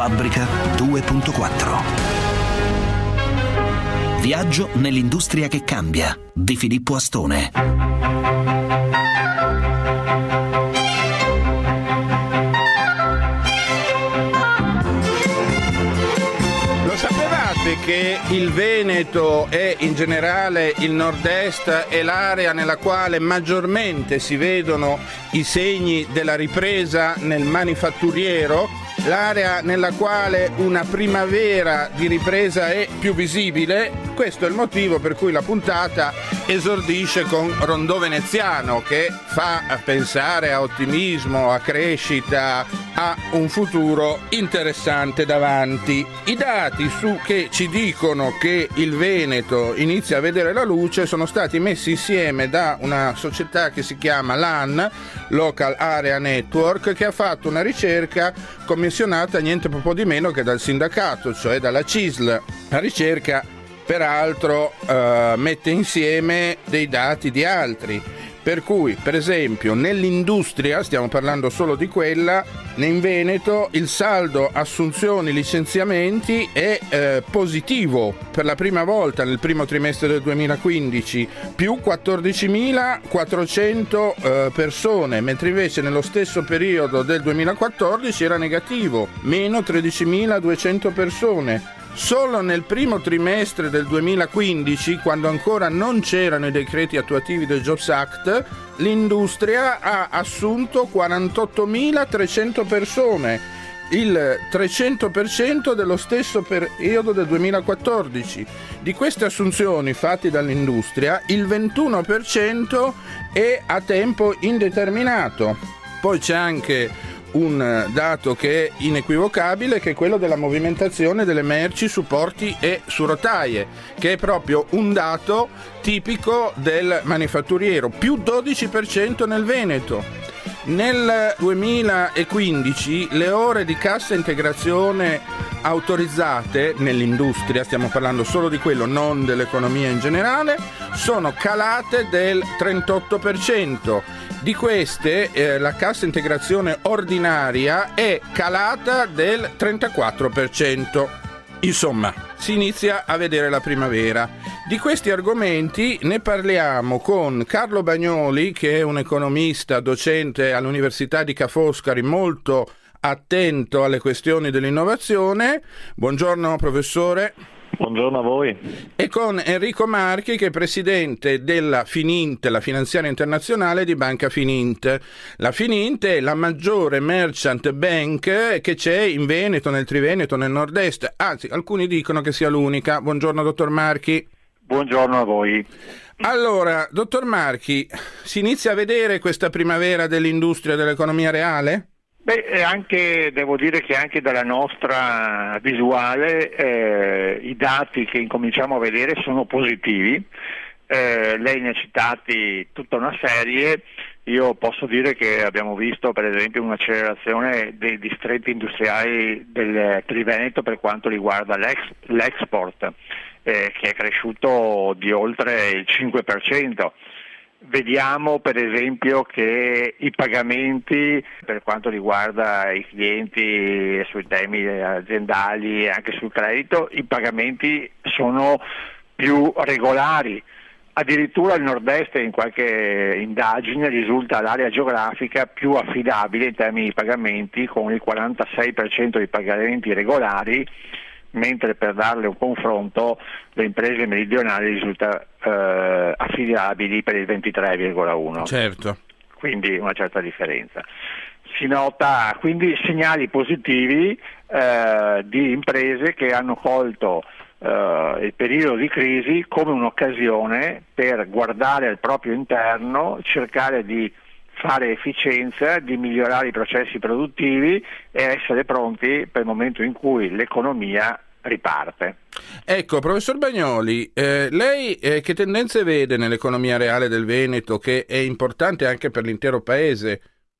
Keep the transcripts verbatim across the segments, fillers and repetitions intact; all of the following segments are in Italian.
Fabbrica due punto quattro. Viaggio nell'industria che cambia di Filippo Astone. Che il Veneto e in generale il nord-est è l'area nella quale maggiormente si vedono i segni della ripresa nel manifatturiero, l'area nella quale una primavera di ripresa è più visibile. Questo è il motivo per cui la puntata esordisce con Rondò Veneziano, che fa pensare a ottimismo, a crescita, a un futuro interessante davanti. I dati su che ci dicono che il Veneto inizia a vedere la luce sono stati messi insieme da una società che si chiama L A N, Local Area Network, che ha fatto una ricerca commissionata niente po' di meno che dal sindacato, cioè dalla C I S L. La ricerca peraltro eh, mette insieme dei dati di altri, per cui per esempio nell'industria, stiamo parlando solo di quella, in Veneto il saldo assunzioni licenziamenti è eh, positivo per la prima volta nel primo trimestre del duemilaquindici, più quattordicimilaquattrocento eh, persone, mentre invece nello stesso periodo del duemilaquattordici era negativo, meno tredicimiladuecento persone. Solo nel primo trimestre del duemilaquindici, quando ancora non c'erano i decreti attuativi del Jobs Act, l'industria ha assunto quarantottomilatrecento persone, il trecento per cento dello stesso periodo del duemilaquattordici. Di queste assunzioni fatte dall'industria, il ventuno per cento è a tempo indeterminato. Poi c'è anche un dato che è inequivocabile, che è quello della movimentazione delle merci su porti e su rotaie, che è proprio un dato tipico del manifatturiero, più dodici per cento nel Veneto. Nel duemilaquindici le ore di cassa integrazione autorizzate nell'industria, stiamo parlando solo di quello, non dell'economia in generale, sono calate del trentotto per cento. Di queste eh, la cassa integrazione ordinaria è calata del trentaquattro per cento. Insomma, si inizia a vedere la primavera. Di questi argomenti ne parliamo con Carlo Bagnoli, che è un economista docente all'Università di Ca' Foscari, molto attento alle questioni dell'innovazione. Buongiorno professore. Buongiorno a voi. E con Enrico Marchi, che è presidente della Finint, la finanziaria internazionale di Banca Finint. La Finint è la maggiore merchant bank che c'è in Veneto, nel Triveneto, nel nord-est. Anzi, alcuni dicono che sia l'unica. Buongiorno dottor Marchi. Buongiorno a voi. Allora, dottor Marchi, si inizia a vedere questa primavera dell'industria e dell'economia reale? Beh, anche, devo dire che anche dalla nostra visuale eh, i dati che incominciamo a vedere sono positivi. Eh, lei ne ha citati tutta una serie. Io posso dire che abbiamo visto per esempio un'accelerazione dei distretti industriali del Triveneto per quanto riguarda l'ex, l'export, eh, che è cresciuto di oltre il cinque per cento. Vediamo per esempio che i pagamenti per quanto riguarda i clienti sui temi aziendali e anche sul credito, i pagamenti sono più regolari. Addirittura il nord-est in qualche indagine risulta l'area geografica più affidabile in termini di pagamenti, con il quarantasei per cento di pagamenti regolari, mentre per darle un confronto le imprese meridionali risulta eh, affidabili per il ventitré virgola uno. Certo. Quindi una certa differenza. Si nota quindi segnali positivi eh, di imprese che hanno colto eh, il periodo di crisi come un'occasione per guardare al proprio interno, cercare di fare efficienza, di migliorare i processi produttivi e essere pronti per il momento in cui l'economia riparte. Ecco, professor Bagnoli, eh, lei eh, che tendenze vede nell'economia reale del Veneto, che è importante anche per l'intero paese?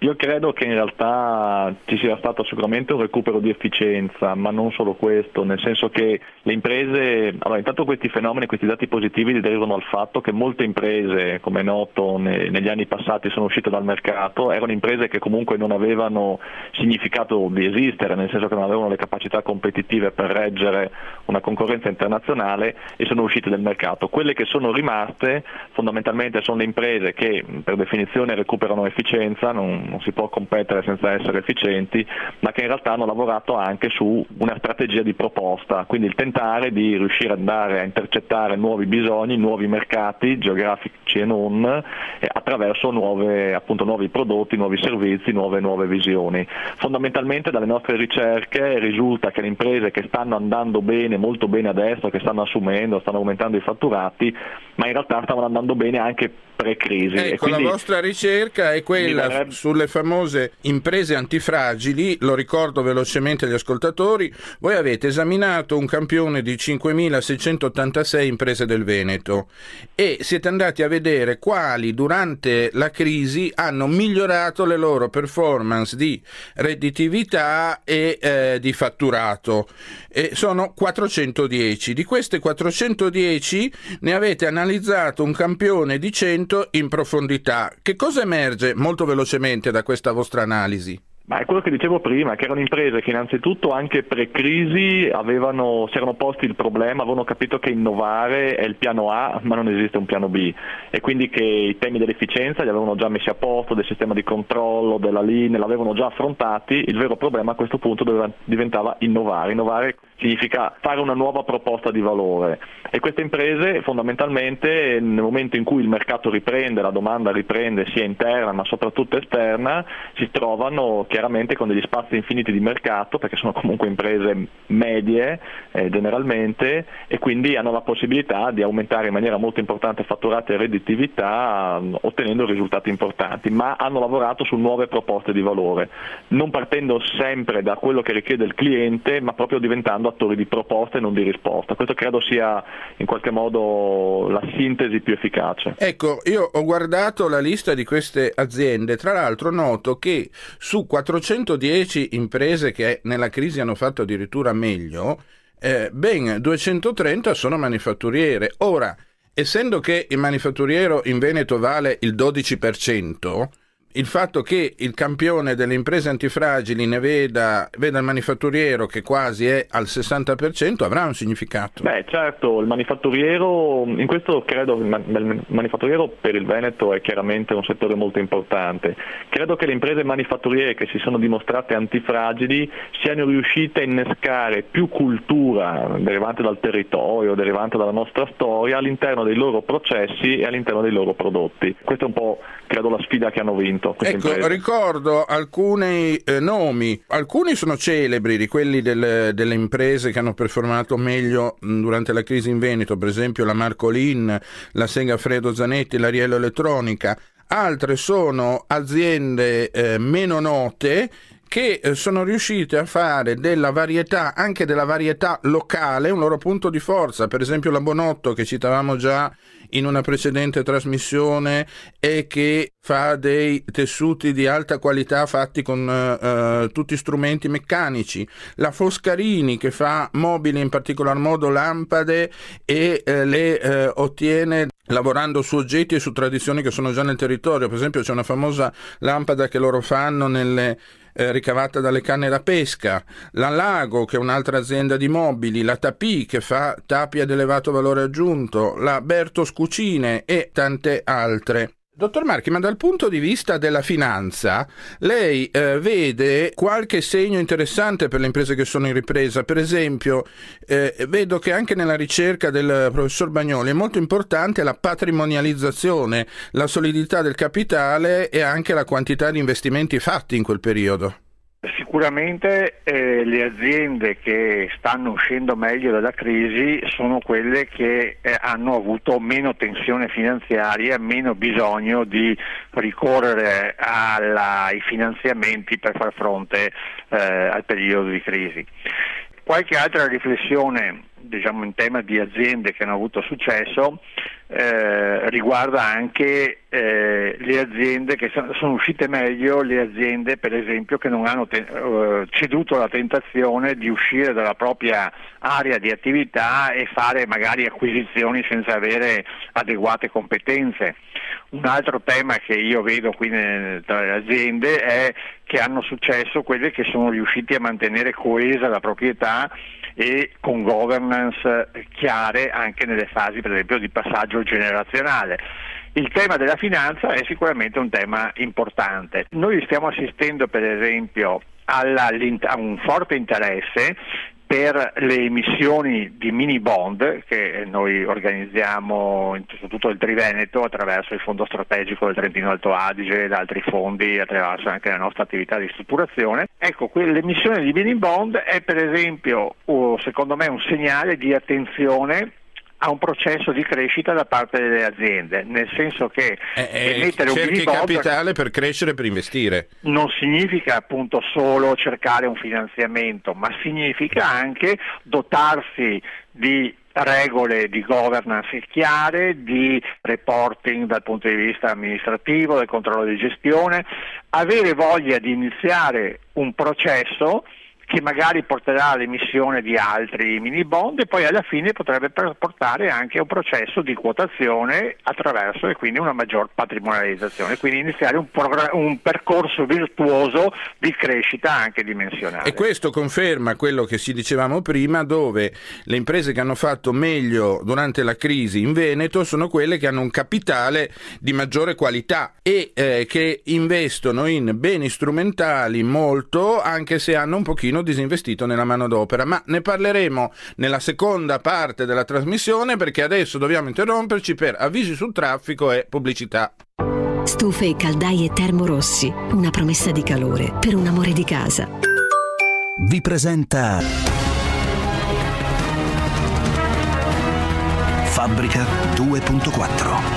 Io credo che in realtà ci sia stato sicuramente un recupero di efficienza, ma non solo questo, nel senso che le imprese, allora intanto questi fenomeni, questi dati positivi derivano dal fatto che molte imprese, come è noto ne, negli anni passati, sono uscite dal mercato, erano imprese che comunque non avevano significato di esistere, nel senso che non avevano le capacità competitive per reggere una concorrenza internazionale e sono uscite dal mercato. Quelle che sono rimaste fondamentalmente sono le imprese che per definizione recuperano efficienza, non non si può competere senza essere efficienti, ma che in realtà hanno lavorato anche su una strategia di proposta, quindi il tentare di riuscire ad andare a intercettare nuovi bisogni, nuovi mercati geografici e non, eh, attraverso nuove, appunto, nuovi prodotti, nuovi servizi, nuove, nuove visioni. Fondamentalmente dalle nostre ricerche risulta che le imprese che stanno andando bene, molto bene adesso, che stanno assumendo, stanno aumentando i fatturati, ma in realtà stavano andando bene anche pre-crisi. Ecco, e quindi la vostra ricerca è quella verrebbe... sulle famose imprese antifragili. Lo ricordo velocemente agli ascoltatori: voi avete esaminato un campione di cinquemilaseicentottantasei imprese del Veneto e siete andati a vedere quali durante la crisi hanno migliorato le loro performance di redditività e eh, di fatturato. E sono quattrocentodieci. Di queste quattrocentodieci ne avete analizzato un campione di cento in profondità. Che cosa emerge molto velocemente da questa vostra analisi? Ma è quello che dicevo prima, che erano imprese che innanzitutto anche pre-crisi avevano, si erano posti il problema, avevano capito che innovare è il piano A, ma non esiste un piano B, e quindi che i temi dell'efficienza li avevano già messi a posto, del sistema di controllo, della linea, l'avevano già affrontati. Il vero problema a questo punto doveva, diventava innovare. Innovare significa fare una nuova proposta di valore, e queste imprese fondamentalmente nel momento in cui il mercato riprende, la domanda riprende sia interna ma soprattutto esterna, si trovano chiaramente con degli spazi infiniti di mercato, perché sono comunque imprese medie eh, generalmente, e quindi hanno la possibilità di aumentare in maniera molto importante fatturati e redditività, ottenendo risultati importanti, ma hanno lavorato su nuove proposte di valore, non partendo sempre da quello che richiede il cliente, ma proprio diventando attori di proposta e non di risposta. Questo credo sia in qualche modo la sintesi più efficace. Ecco, io ho guardato la lista di queste aziende, tra l'altro noto che su quattrocentodieci imprese che nella crisi hanno fatto addirittura meglio, eh, ben duecentotrenta sono manifatturiere. Ora, essendo che il manifatturiero in Veneto vale il dodici per cento, il fatto che il campione delle imprese antifragili ne veda, veda il manifatturiero che quasi è al sessanta per cento avrà un significato. Beh, certo, il manifatturiero, in questo credo che il manifatturiero per il Veneto è chiaramente un settore molto importante. Credo che le imprese manifatturiere che si sono dimostrate antifragili siano riuscite a innescare più cultura derivante dal territorio, derivante dalla nostra storia all'interno dei loro processi e all'interno dei loro prodotti. Questa è un po', credo, la sfida che hanno vinto. Ecco, imprese. Ricordo alcuni eh, nomi, alcuni sono celebri, di quelli del, delle imprese che hanno performato meglio mh, durante la crisi in Veneto, per esempio la Marcolin, la Segafredo Zanetti, la Riello Elettronica. Altre sono aziende eh, meno note che eh, sono riuscite a fare della varietà, anche della varietà locale, un loro punto di forza. Per esempio la Bonotto, che citavamo già in una precedente trasmissione, e che fa dei tessuti di alta qualità fatti con uh, tutti strumenti meccanici. La Foscarini, che fa mobili, in particolar modo lampade, e uh, le uh, ottiene lavorando su oggetti e su tradizioni che sono già nel territorio. Per esempio c'è una famosa lampada che loro fanno nelle Eh, ricavata dalle canne da pesca, la Lago, che è un'altra azienda di mobili, la Tapì, che fa tappi ad elevato valore aggiunto, la Bertos Cucine e tante altre. Dottor Marchi, ma dal punto di vista della finanza, lei eh, vede qualche segno interessante per le imprese che sono in ripresa? Per esempio, eh, vedo che anche nella ricerca del professor Bagnoli è molto importante la patrimonializzazione, la solidità del capitale e anche la quantità di investimenti fatti in quel periodo. Sicuramente eh, le aziende che stanno uscendo meglio dalla crisi sono quelle che eh, hanno avuto meno tensione finanziaria, meno bisogno di ricorrere alla, ai finanziamenti per far fronte eh, al periodo di crisi. Qualche altra riflessione diciamo in tema di aziende che hanno avuto successo, eh, riguarda anche eh, le aziende che sono uscite meglio, le aziende per esempio che non hanno te- uh, ceduto alla tentazione di uscire dalla propria area di attività e fare magari acquisizioni senza avere adeguate competenze. Un altro tema che io vedo qui nel, tra le aziende è che hanno successo quelle che sono riusciti a mantenere coesa la proprietà e con governance chiare anche nelle fasi per esempio di passaggio generazionale. Il tema della finanza è sicuramente un tema importante. Noi stiamo assistendo per esempio alla, a un forte interesse per le emissioni di mini bond che noi organizziamo in tutto il Triveneto attraverso il Fondo Strategico del Trentino Alto Adige ed altri fondi, attraverso anche la nostra attività di strutturazione. Ecco, l'emissione di mini bond è per esempio, secondo me, un segnale di attenzione a un processo di crescita da parte delle aziende, nel senso che eh, emettere un mini bond capitale per crescere, per investire. Non significa appunto solo cercare un finanziamento, ma significa anche dotarsi di regole di governance chiare, di reporting dal punto di vista amministrativo, del controllo di gestione, avere voglia di iniziare un processo che magari porterà all'emissione di altri mini bond e poi alla fine potrebbe portare anche a un processo di quotazione attraverso e quindi una maggior patrimonializzazione, quindi iniziare un, progr- un percorso virtuoso di crescita anche dimensionale. E questo conferma quello che si dicevamo prima, dove le imprese che hanno fatto meglio durante la crisi in Veneto sono quelle che hanno un capitale di maggiore qualità e eh, che investono in beni strumentali molto, anche se hanno un pochino disinvestito nella manodopera, ma ne parleremo nella seconda parte della trasmissione, perché adesso dobbiamo interromperci per avvisi sul traffico e pubblicità. Stufe e caldaie Termorossi, una promessa di calore per un amore di casa. Vi presenta Fabbrica due punto quattro.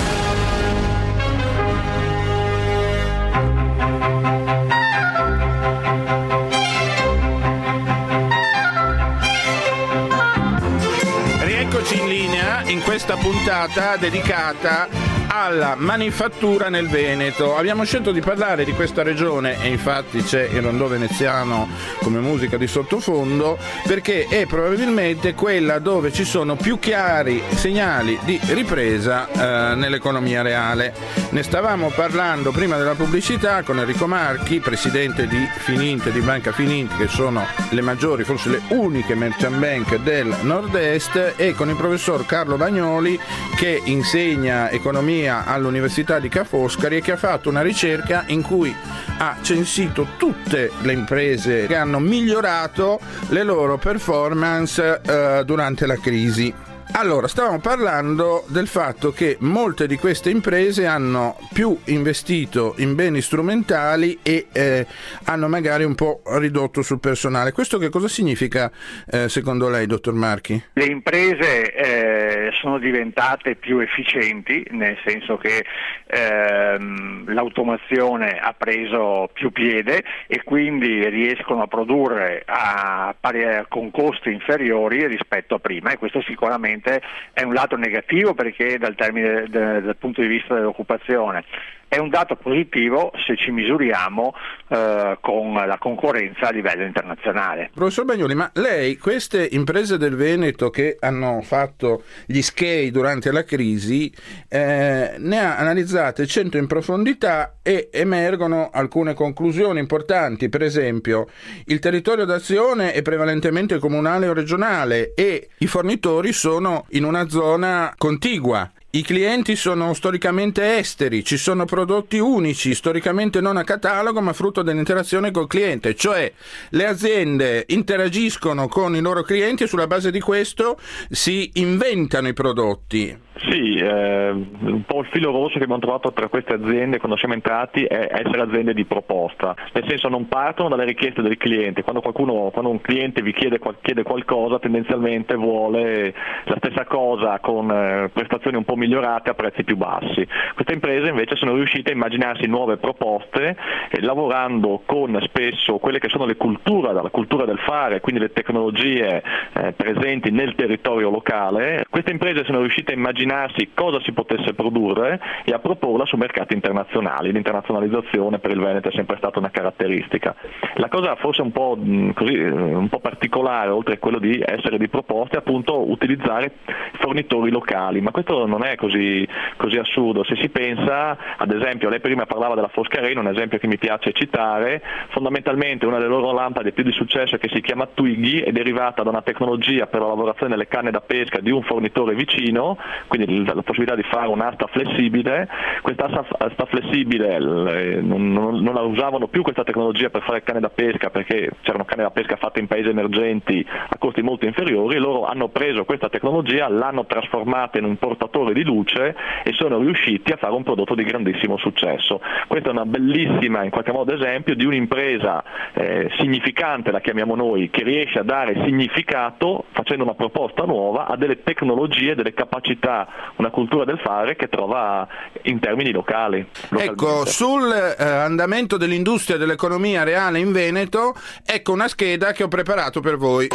In linea in questa puntata dedicata alla manifattura nel Veneto. Abbiamo scelto di parlare di questa regione e infatti c'è il rondò veneziano come musica di sottofondo, perché è probabilmente quella dove ci sono più chiari segnali di ripresa eh, nell'economia reale. Ne stavamo parlando prima della pubblicità con Enrico Marchi, presidente di Fininte, di Banca Fininte, che sono le maggiori, forse le uniche merchant bank del nord-est, e con il professor Carlo Bagnoli, che insegna economia all'Università di Ca' Foscari e che ha fatto una ricerca in cui ha censito tutte le imprese che hanno migliorato le loro performance eh, durante la crisi. Allora, stavamo parlando del fatto che molte di queste imprese hanno più investito in beni strumentali e eh, hanno magari un po' ridotto sul personale. Questo che cosa significa eh, secondo lei, dottor Marchi? Le imprese eh, sono diventate più efficienti, nel senso che ehm, l'automazione ha preso più piede e quindi riescono a produrre a, a, con costi inferiori rispetto a prima, e questo sicuramente è un lato negativo perché dal, termine, de, dal punto di vista dell'occupazione. È un dato positivo se ci misuriamo eh, con la concorrenza a livello internazionale. Professor Bagnoli, ma lei queste imprese del Veneto che hanno fatto gli S C E I durante la crisi eh, ne ha analizzate cento in profondità e emergono alcune conclusioni importanti. Per esempio, il territorio d'azione è prevalentemente comunale o regionale e i fornitori sono in una zona contigua. I clienti sono storicamente esteri, ci sono prodotti unici, storicamente non a catalogo ma frutto dell'interazione col cliente, cioè le aziende interagiscono con i loro clienti e sulla base di questo si inventano i prodotti. Sì, eh, un po' il filo rosso che abbiamo trovato tra queste aziende quando siamo entrati è essere aziende di proposta, nel senso non partono dalle richieste del cliente. Quando qualcuno, quando un cliente vi chiede, chiede qualcosa, tendenzialmente vuole la stessa cosa con eh, prestazioni un po' migliorate a prezzi più bassi. Queste imprese invece sono riuscite a immaginarsi nuove proposte, eh, lavorando con spesso quelle che sono le culture, la cultura del fare, quindi le tecnologie eh, presenti nel territorio locale. Queste imprese sono riuscite a immaginare cosa si potesse produrre e a proporla su mercati internazionali. L'internazionalizzazione per il Veneto è sempre stata una caratteristica. La cosa forse un po' così, un po' particolare, oltre a quello di essere di proposte, è appunto utilizzare fornitori locali, ma questo non è così, così assurdo. Se si pensa, ad esempio, lei prima parlava della Foscarino, un esempio che mi piace citare, fondamentalmente una delle loro lampade più di successo, che si chiama Twiggy, è derivata da una tecnologia per la lavorazione delle canne da pesca di un fornitore vicino, quindi la possibilità di fare un'asta flessibile. Questa asta flessibile non, non, non la usavano più questa tecnologia per fare canne da pesca, perché c'erano canne da pesca fatte in paesi emergenti a costi molto inferiori. Loro hanno preso questa tecnologia, l'hanno trasformata in un portatore di luce e sono riusciti a fare un prodotto di grandissimo successo. Questa è una bellissima, in qualche modo, esempio di un'impresa eh, significante, la chiamiamo noi, che riesce a dare significato facendo una proposta nuova a delle tecnologie, delle capacità, una cultura del fare che trova in termini locali. Ecco, sul eh, andamento dell'industria e dell'economia reale in Veneto, ecco una scheda che ho preparato per voi.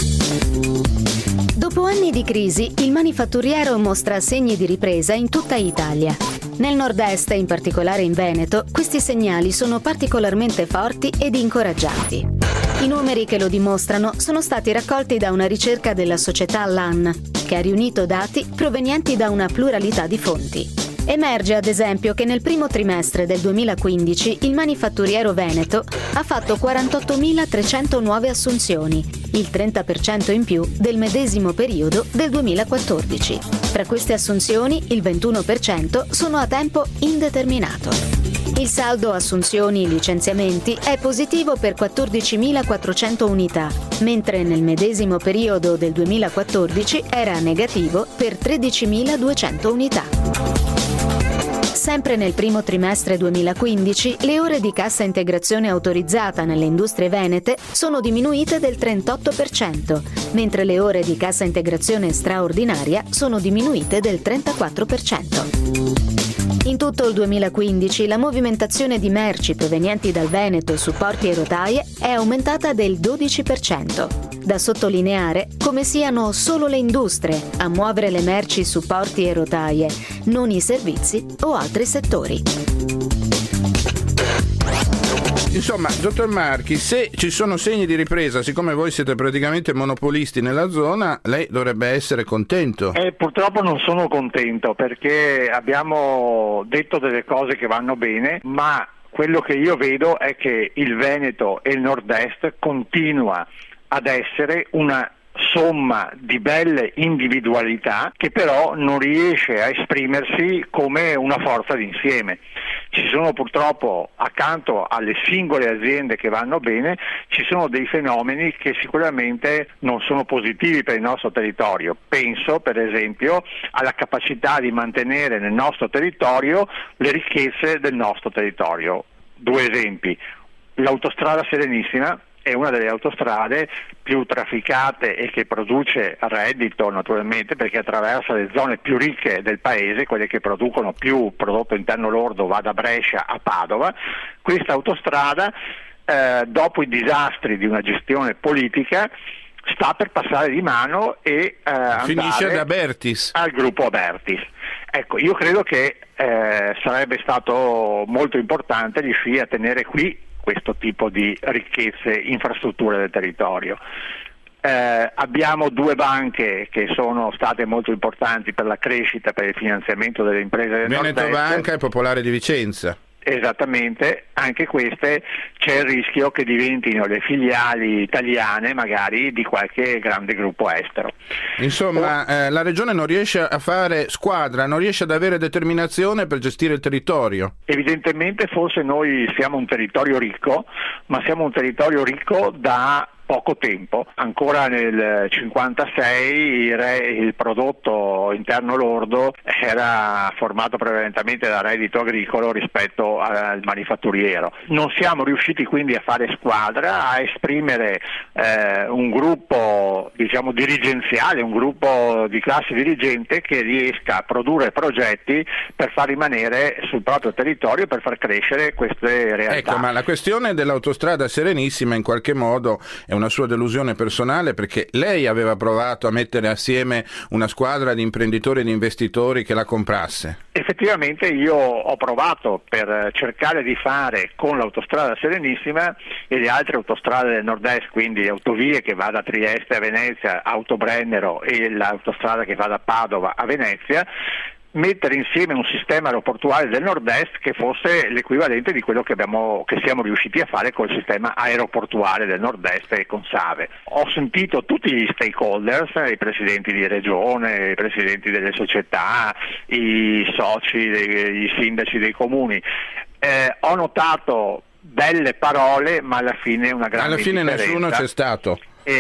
Dopo anni di crisi, il manifatturiero mostra segni di ripresa in tutta Italia. Nel nord-est, in particolare in Veneto, questi segnali sono particolarmente forti ed incoraggianti. I numeri che lo dimostrano sono stati raccolti da una ricerca della società LAN, che ha riunito dati provenienti da una pluralità di fonti. Emerge ad esempio che nel primo trimestre del duemilaquindici il manifatturiero veneto ha fatto quarantottomilatrecento nuove assunzioni, il trenta per cento in più del medesimo periodo del duemilaquattordici. Tra queste assunzioni il ventuno per cento sono a tempo indeterminato. Il saldo assunzioni-licenziamenti è positivo per quattordicimilaquattrocento unità, mentre nel medesimo periodo del duemilaquattordici era negativo per tredicimiladuecento unità. Sempre nel primo trimestre duemilaquindici, le ore di cassa integrazione autorizzata nelle industrie venete sono diminuite del trentotto per cento, mentre le ore di cassa integrazione straordinaria sono diminuite del trentaquattro per cento. In tutto il duemilaquindici la movimentazione di merci provenienti dal Veneto su porti e rotaie è aumentata del dodici per cento. Da sottolineare come siano solo le industrie a muovere le merci su porti e rotaie, non i servizi o altri settori. Insomma, dottor Marchi, se ci sono segni di ripresa, siccome voi siete praticamente monopolisti nella zona, lei dovrebbe essere contento. Eh, purtroppo non sono contento, perché abbiamo detto delle cose che vanno bene, ma quello che io vedo è che il Veneto e il Nord-Est continua ad essere una somma di belle individualità che però non riesce a esprimersi come una forza d'insieme. Ci sono purtroppo, accanto alle singole aziende che vanno bene, ci sono dei fenomeni che sicuramente non sono positivi per il nostro territorio. Penso per esempio alla capacità di mantenere nel nostro territorio le ricchezze del nostro territorio. Due esempi: l'autostrada Serenissima è una delle autostrade più trafficate e che produce reddito, naturalmente, perché attraversa le zone più ricche del paese, quelle che producono più prodotto interno lordo, va da Brescia a Padova. Questa autostrada, eh, dopo i disastri di una gestione politica, sta per passare di mano e eh, finisce andare da Abertis. al gruppo Abertis. Ecco, io credo che eh, sarebbe stato molto importante riuscire a tenere qui questo tipo di ricchezze, infrastrutture del territorio. Eh, abbiamo due banche che sono state molto importanti per la crescita, per il finanziamento delle imprese del Veneto Nord-Est. Banca e Popolare di Vicenza. Esattamente, anche queste c'è il rischio che diventino le filiali italiane magari di qualche grande gruppo estero. Insomma, oh. eh, la regione non riesce a fare squadra, non riesce ad avere determinazione per gestire il territorio. Evidentemente forse noi siamo un territorio ricco, ma siamo un territorio ricco da poco tempo. Ancora nel cinquantasei il, re, il prodotto interno lordo era formato prevalentemente da reddito agricolo rispetto al manifatturiero. Non siamo riusciti quindi a fare squadra, a esprimere eh, un gruppo diciamo dirigenziale, un gruppo di classe dirigente che riesca a produrre progetti per far rimanere sul proprio territorio, per far crescere queste realtà. Ecco, ma la questione dell'autostrada Serenissima in qualche modo è una sua delusione personale, perché lei aveva provato a mettere assieme una squadra di imprenditori e di investitori che la comprasse. Effettivamente io ho provato per cercare di fare con l'autostrada Serenissima e le altre autostrade del nord-est, quindi autovie che va da Trieste a Venezia, Autobrennero e l'autostrada che va da Padova a Venezia, mettere insieme un sistema aeroportuale del nord-est che fosse l'equivalente di quello che, abbiamo, che siamo riusciti a fare col sistema aeroportuale del nord-est e con Save. Ho sentito tutti gli stakeholders, i presidenti di regione, i presidenti delle società, i soci, dei, i sindaci dei comuni. Eh, ho notato belle parole, ma alla fine una grande alla fine nessuno c'è stato.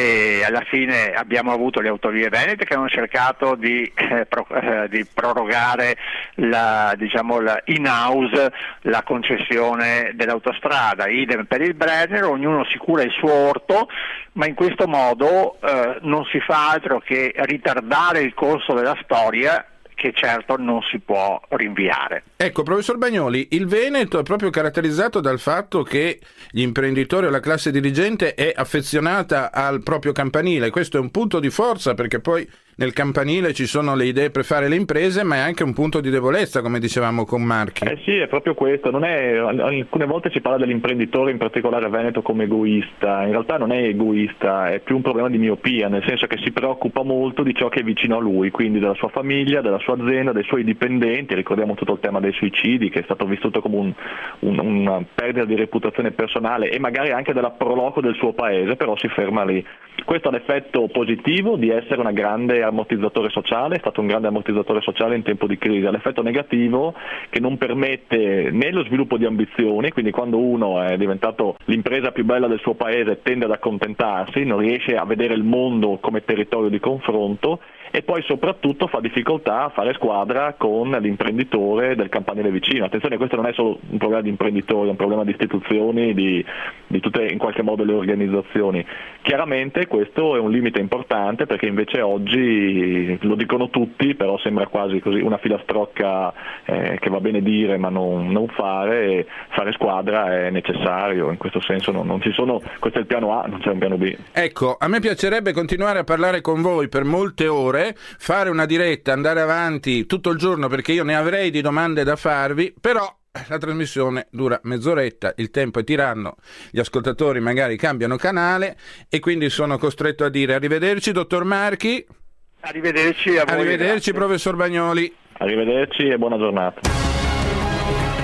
E alla fine abbiamo avuto le Autovie Venete che hanno cercato di, eh, pro, eh, di prorogare la, diciamo, la in-house la concessione dell'autostrada, idem per il Brennero, ognuno si cura il suo orto, ma in questo modo eh, non si fa altro che ritardare il corso della storia, che certo non si può rinviare. Ecco, professor Bagnoli, il Veneto è proprio caratterizzato dal fatto che gli imprenditori o la classe dirigente è affezionata al proprio campanile. Questo è un punto di forza, perché poi nel campanile ci sono le idee per fare le imprese, ma è anche un punto di debolezza, come dicevamo con Marchi. Eh sì, è proprio questo. Non è, alcune volte si parla dell'imprenditore, in particolare a Veneto, come egoista. In realtà non è egoista, è più un problema di miopia, nel senso che si preoccupa molto di ciò che è vicino a lui, quindi della sua famiglia, della sua azienda, dei suoi dipendenti. Ricordiamo tutto il tema dei suicidi, che è stato vissuto come un, un, una perdita di reputazione personale e magari anche della proloco del suo paese, però si ferma lì. Questo ha l'effetto positivo di essere una grande ammortizzatore sociale, è stato un grande ammortizzatore sociale in tempo di crisi, ha l'effetto negativo che non permette né lo sviluppo di ambizioni, quindi quando uno è diventato l'impresa più bella del suo paese tende ad accontentarsi, non riesce a vedere il mondo come territorio di confronto, e poi soprattutto fa difficoltà a fare squadra con l'imprenditore del campanile vicino. Attenzione, questo non è solo un problema di imprenditori, è un problema di istituzioni, di, di tutte in qualche modo le organizzazioni. Chiaramente questo è un limite importante, perché invece oggi lo dicono tutti, però sembra quasi così una filastrocca eh, che va bene dire ma non, non fare, e fare squadra è necessario, in questo senso non, non ci sono, questo è il piano A, non c'è un piano B. Ecco, a me piacerebbe continuare a parlare con voi per molte ore, fare una diretta, andare avanti tutto il giorno, perché io ne avrei di domande da farvi, però la trasmissione dura mezz'oretta, il tempo è tiranno, gli ascoltatori magari cambiano canale e quindi sono costretto a dire arrivederci dottor Marchi. Arrivederci a voi. Arrivederci grazie. Professor Bagnoli. Arrivederci e buona giornata.